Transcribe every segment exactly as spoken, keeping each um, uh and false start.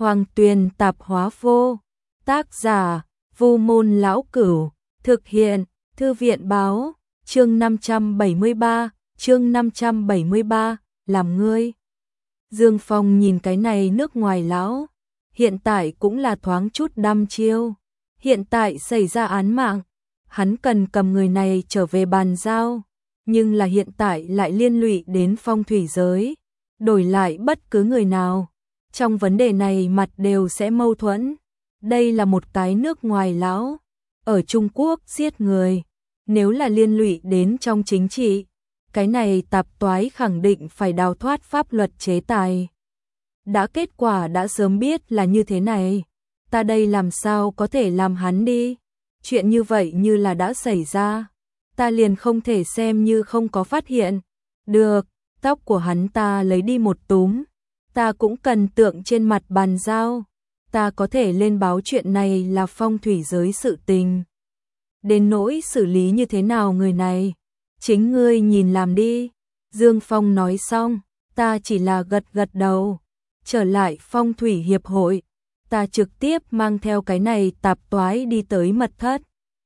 Hoàng Tuyền tạp hóa vô. Tác giả, Vu Môn Lão Cửu. Thực hiện, Thư viện báo. Chương năm trăm bảy mươi ba, chương năm trăm bảy mươi ba, làm ngươi. Dương Phong nhìn cái này nước ngoài lão, hiện tại cũng là thoáng chút đăm chiêu. Hiện tại xảy ra án mạng, hắn cần cầm người này trở về bàn giao, nhưng là hiện tại lại liên lụy đến phong thủy giới, đổi lại bất cứ người nào. Trong vấn đề này mặt đều sẽ mâu thuẫn. Đây là một cái nước ngoài lão, ở Trung Quốc giết người, nếu là liên lụy đến trong chính trị, cái này tạp toái khẳng định phải đào thoát pháp luật chế tài. Đã kết quả đã sớm biết là như thế này, ta đây làm sao có thể làm hắn đi. Chuyện như vậy như là đã xảy ra, ta liền không thể xem như không có phát hiện. Được, tóc của hắn ta lấy đi một túm, ta cũng cần tượng trên mặt bàn giao. Ta có thể lên báo chuyện này là phong thủy giới sự tình. Đến nỗi xử lý như thế nào người này, chính ngươi nhìn làm đi. Dương Phong nói xong, ta chỉ là gật gật đầu. Trở lại phong thủy hiệp hội, ta trực tiếp mang theo cái này tạp toái đi tới mật thất.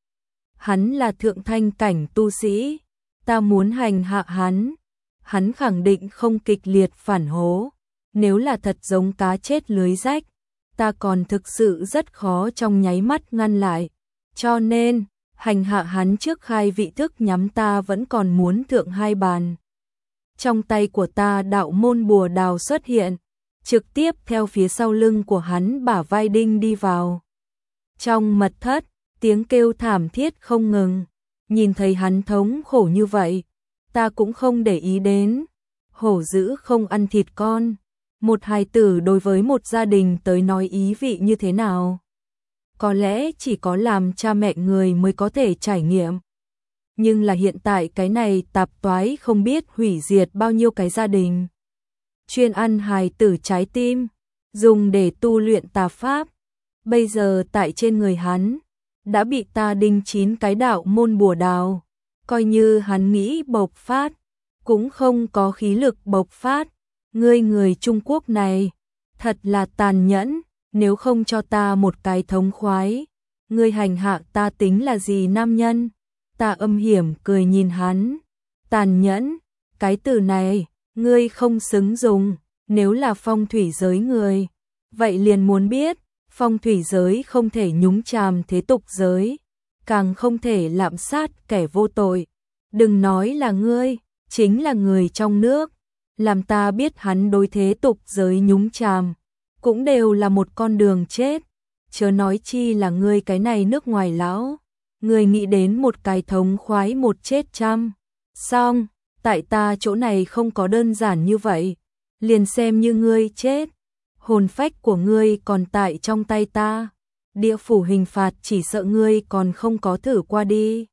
Hắn là thượng thanh cảnh tu sĩ, ta muốn hành hạ hắn. Hắn khẳng định không kịch liệt phản hố. Nếu là thật giống cá chết lưới rách, ta còn thực sự rất khó trong nháy mắt ngăn lại. Cho nên, hành hạ hắn trước khai vị thức nhắm ta vẫn còn muốn thượng hai bàn. Trong tay của ta đạo môn bùa đào xuất hiện, trực tiếp theo phía sau lưng của hắn bả vai đinh đi vào. Trong mật thất, tiếng kêu thảm thiết không ngừng. Nhìn thấy hắn thống khổ như vậy, ta cũng không để ý đến. Hổ dữ không ăn thịt con. Một hài tử đối với một gia đình tới nói ý vị như thế nào? Có lẽ chỉ có làm cha mẹ người mới có thể trải nghiệm. Nhưng là hiện tại cái này tạp toái không biết hủy diệt bao nhiêu cái gia đình. Chuyên ăn hài tử trái tim, dùng để tu luyện tà pháp. Bây giờ tại trên người hắn, đã bị ta đinh chín cái đạo môn bùa đào. Coi như hắn nghĩ bộc phát, cũng không có khí lực bộc phát. Ngươi người Trung Quốc này, thật là tàn nhẫn, nếu không cho ta một cái thống khoái, ngươi hành hạ ta tính là gì nam nhân? Ta âm hiểm cười nhìn hắn. Tàn nhẫn, cái từ này, ngươi không xứng dùng. Nếu là phong thủy giới người, vậy liền muốn biết, phong thủy giới không thể nhúng chàm thế tục giới, càng không thể lạm sát kẻ vô tội. Đừng nói là ngươi, chính là người trong nước. Làm ta biết hắn đối thế tục giới nhúng chàm, cũng đều là một con đường chết. Chớ nói chi là ngươi cái này nước ngoài lão, ngươi nghĩ đến một cái thống khoái một chết trăm. Xong, tại ta chỗ này không có đơn giản như vậy, liền xem như ngươi chết, hồn phách của ngươi còn tại trong tay ta. Địa phủ hình phạt chỉ sợ ngươi còn không có thử qua đi.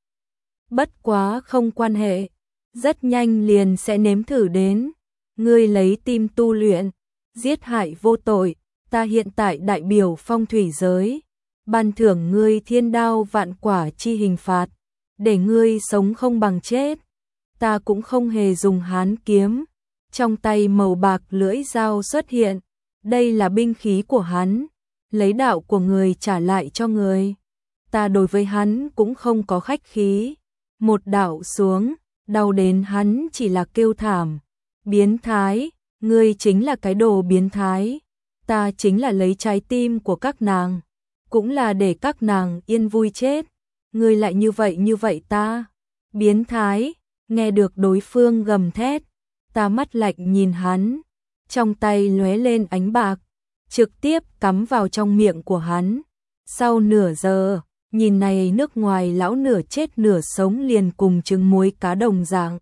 Bất quá không quan hệ, rất nhanh liền sẽ nếm thử đến. Ngươi lấy tim tu luyện, giết hại vô tội, ta hiện tại đại biểu phong thủy giới, ban thưởng ngươi thiên đao vạn quả chi hình phạt, để ngươi sống không bằng chết. Ta cũng không hề dùng hán kiếm, trong tay màu bạc lưỡi dao xuất hiện, đây là binh khí của hắn, lấy đạo của người trả lại cho người. Ta đối với hắn cũng không có khách khí, một đạo xuống, đau đến hắn chỉ là kêu thảm. Biến thái, ngươi chính là cái đồ biến thái. Ta chính là lấy trái tim của các nàng, cũng là để các nàng yên vui chết. Ngươi lại như vậy như vậy ta. Biến thái, nghe được đối phương gầm thét, ta mắt lạnh nhìn hắn, trong tay lóe lên ánh bạc, trực tiếp cắm vào trong miệng của hắn. Sau nửa giờ, nhìn này nước ngoài lão nửa chết nửa sống liền cùng trứng muối cá đồng dạng.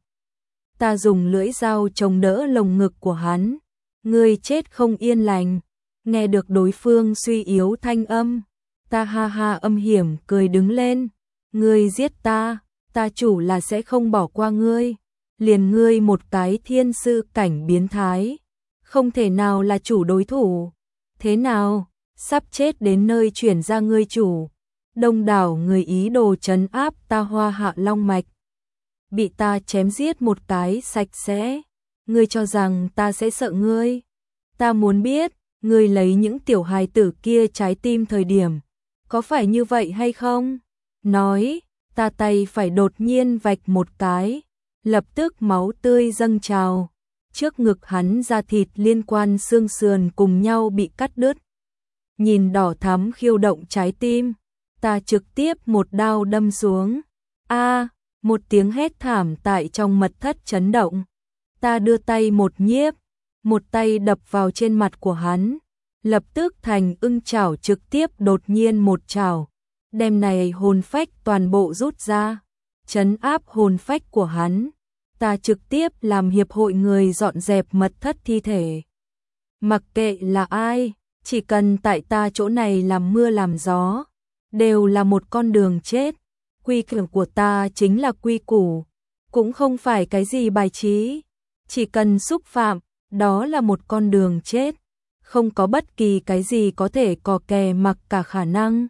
Ta dùng lưỡi dao chống đỡ lồng ngực của hắn. Ngươi chết không yên lành. Nghe được đối phương suy yếu thanh âm, ta ha ha âm hiểm cười đứng lên. Ngươi giết ta, ta chủ là sẽ không bỏ qua ngươi. Liền ngươi một cái thiên sư cảnh biến thái, không thể nào là chủ đối thủ. Thế nào, sắp chết đến nơi chuyển ra ngươi chủ. Đông đảo người ý đồ trấn áp ta Hoa Hạ Long Mạch, bị ta chém giết một cái sạch sẽ. Ngươi cho rằng ta sẽ sợ ngươi? Ta muốn biết, Ngươi lấy những tiểu hài tử kia trái tim thời điểm, có phải như vậy hay không? Nói, ta tay phải đột nhiên vạch một cái, lập tức máu tươi dâng trào. Trước ngực hắn da thịt liên quan xương sườn cùng nhau bị cắt đứt. Nhìn đỏ thắm khiêu động trái tim, ta trực tiếp một đao đâm xuống. A, một tiếng hét thảm tại trong mật thất chấn động. Ta đưa tay một nhiếp, một tay đập vào trên mặt của hắn, lập tức thành ưng chảo trực tiếp đột nhiên một chảo, đem này hồn phách toàn bộ rút ra, trấn áp hồn phách của hắn. Ta trực tiếp làm hiệp hội người dọn dẹp mật thất thi thể. Mặc kệ là ai, chỉ cần tại ta chỗ này làm mưa làm gió, đều là một con đường chết. Quy củ của ta chính là quy củ, cũng không phải cái gì bài trí. Chỉ cần xúc phạm, đó là một con đường chết. Không có bất kỳ cái gì có thể cò kè mặc cả khả năng.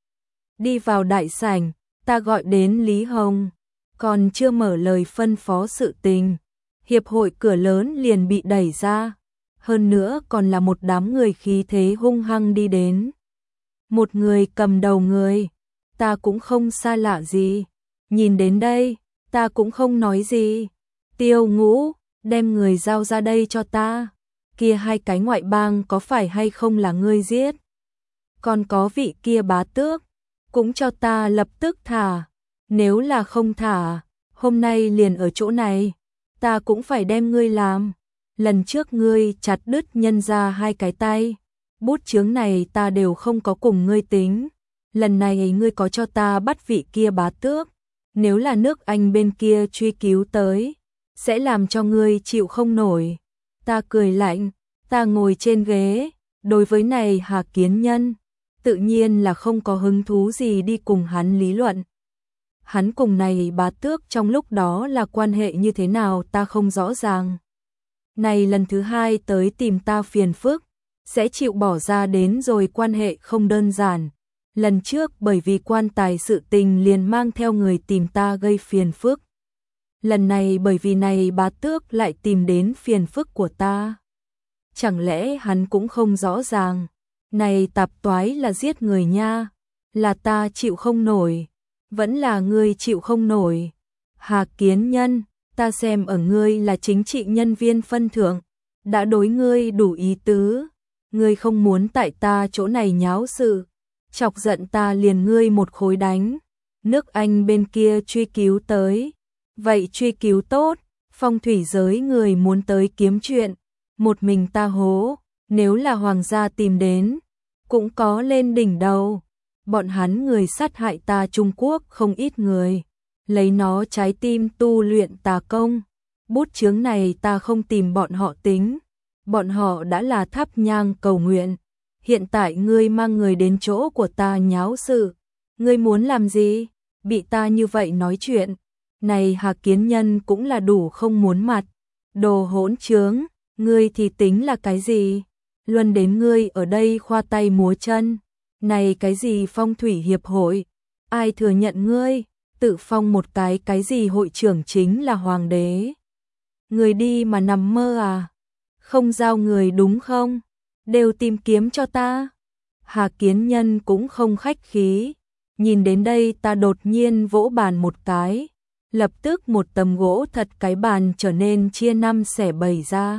Đi vào đại sảnh, ta gọi đến Lý Hồng. Còn chưa mở lời phân phó sự tình, hiệp hội cửa lớn liền bị đẩy ra. Hơn nữa còn là một đám người khí thế hung hăng đi đến. Một người cầm đầu người, ta cũng không xa lạ gì. Nhìn đến đây, ta cũng không nói gì. Tiêu Ngũ, đem người giao ra đây cho ta. Kia hai cái ngoại bang có phải hay không là ngươi giết? Còn có vị kia bá tước, cũng cho ta lập tức thả. Nếu là không thả, hôm nay liền ở chỗ này, ta cũng phải đem ngươi làm. Lần trước ngươi chặt đứt nhân ra hai cái tay, bút chướng này ta đều không có cùng ngươi tính. Lần này ngươi có cho ta bắt vị kia bá tước, nếu là nước Anh bên kia truy cứu tới, sẽ làm cho ngươi chịu không nổi. Ta cười lạnh, ta ngồi trên ghế, đối với này Hà Kiến Nhân, tự nhiên là không có hứng thú gì đi cùng hắn lý luận. Hắn cùng này bá tước trong lúc đó là quan hệ như thế nào ta không rõ ràng. Này lần thứ hai tới tìm ta phiền phức, sẽ chịu bỏ ra đến rồi quan hệ không đơn giản. Lần trước bởi vì quan tài sự tình liền mang theo người tìm ta gây phiền phức. Lần này bởi vì này bá tước lại tìm đến phiền phức của ta. Chẳng lẽ hắn cũng không rõ ràng, này tạp toái là giết người nha, là ta chịu không nổi, vẫn là ngươi chịu không nổi. Hà Kiến Nhân, ta xem ở ngươi là chính trị nhân viên phân thượng, đã đối ngươi đủ ý tứ, ngươi không muốn tại ta chỗ này nháo sự, chọc giận ta liền ngươi một khối đánh. Nước Anh bên kia truy cứu tới, vậy truy cứu tốt, phong thủy giới người muốn tới kiếm chuyện, một mình ta hố, nếu là hoàng gia tìm đến, cũng có lên đỉnh đầu. Bọn hắn người sát hại ta Trung Quốc không ít người, lấy nó trái tim tu luyện tà công. Bút chướng này ta không tìm bọn họ tính, bọn họ đã là thắp nhang cầu nguyện. Hiện tại ngươi mang người đến chỗ của ta nháo sự, ngươi muốn làm gì? Bị ta như vậy nói chuyện, này Hà Kiến Nhân cũng là đủ không muốn mặt. Đồ hỗn trướng, ngươi thì tính là cái gì? Luân đến ngươi ở đây khoa tay múa chân. Này cái gì phong thủy hiệp hội? Ai thừa nhận ngươi? Tự phong một cái cái gì hội trưởng chính là hoàng đế. Người đi mà nằm mơ à? Không giao người đúng không? Đều tìm kiếm cho ta. Hà Kiến Nhân cũng không khách khí. Nhìn đến đây ta đột nhiên vỗ bàn một cái. Lập tức một tấm gỗ thật cái bàn trở nên chia năm xẻ bảy ra.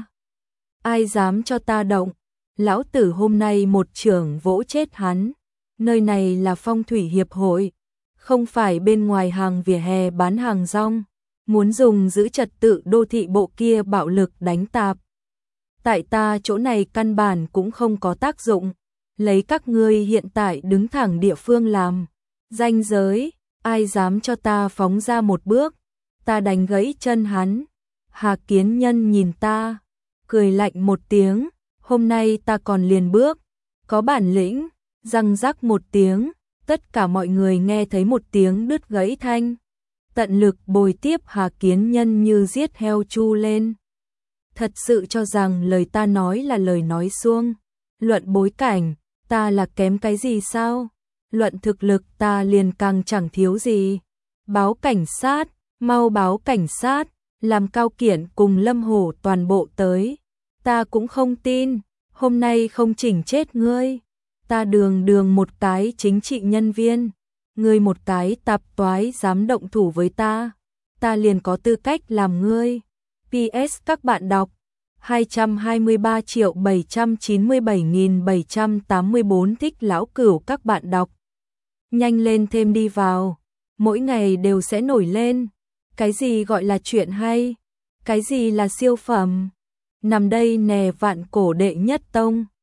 Ai dám cho ta động? Lão tử hôm nay một trưởng vỗ chết hắn. Nơi này là phong thủy hiệp hội, không phải bên ngoài hàng vỉa hè bán hàng rong, muốn dùng giữ trật tự đô thị bộ kia bạo lực đánh tạp. Tại ta chỗ này căn bản cũng không có tác dụng, lấy các ngươi hiện tại đứng thẳng địa phương làm. Ranh giới, ai dám cho ta phóng ra một bước, ta đánh gãy chân hắn. Hà Kiến Nhân nhìn ta, cười lạnh một tiếng, hôm nay ta còn liền bước, có bản lĩnh. Răng rắc một tiếng, tất cả mọi người nghe thấy một tiếng đứt gãy thanh. Tận lực bồi tiếp Hà Kiến Nhân như giết heo chu lên. Thật sự cho rằng lời ta nói là lời nói suông. Luận bối cảnh, ta là kém cái gì sao? Luận thực lực ta liền càng chẳng thiếu gì. Báo cảnh sát, mau báo cảnh sát, làm Cao Kiển cùng Lâm Hổ toàn bộ tới. Ta cũng không tin. hôm nay không chỉnh chết ngươi. Ta Đường Đường một cái chính trị nhân viên, ngươi một cái tạp toái dám động thủ với ta, ta liền có tư cách làm ngươi. pê ét các bạn đọc hai trăm hai mươi ba triệu bảy trăm chín mươi bảy nghìn bảy trăm tám mươi bốn thích Lão Cửu các bạn đọc. Nhanh lên thêm đi vào, mỗi ngày đều sẽ nổi lên. Cái gì gọi là chuyện hay? Cái gì là siêu phẩm? Nằm đây nè vạn cổ đệ nhất tông.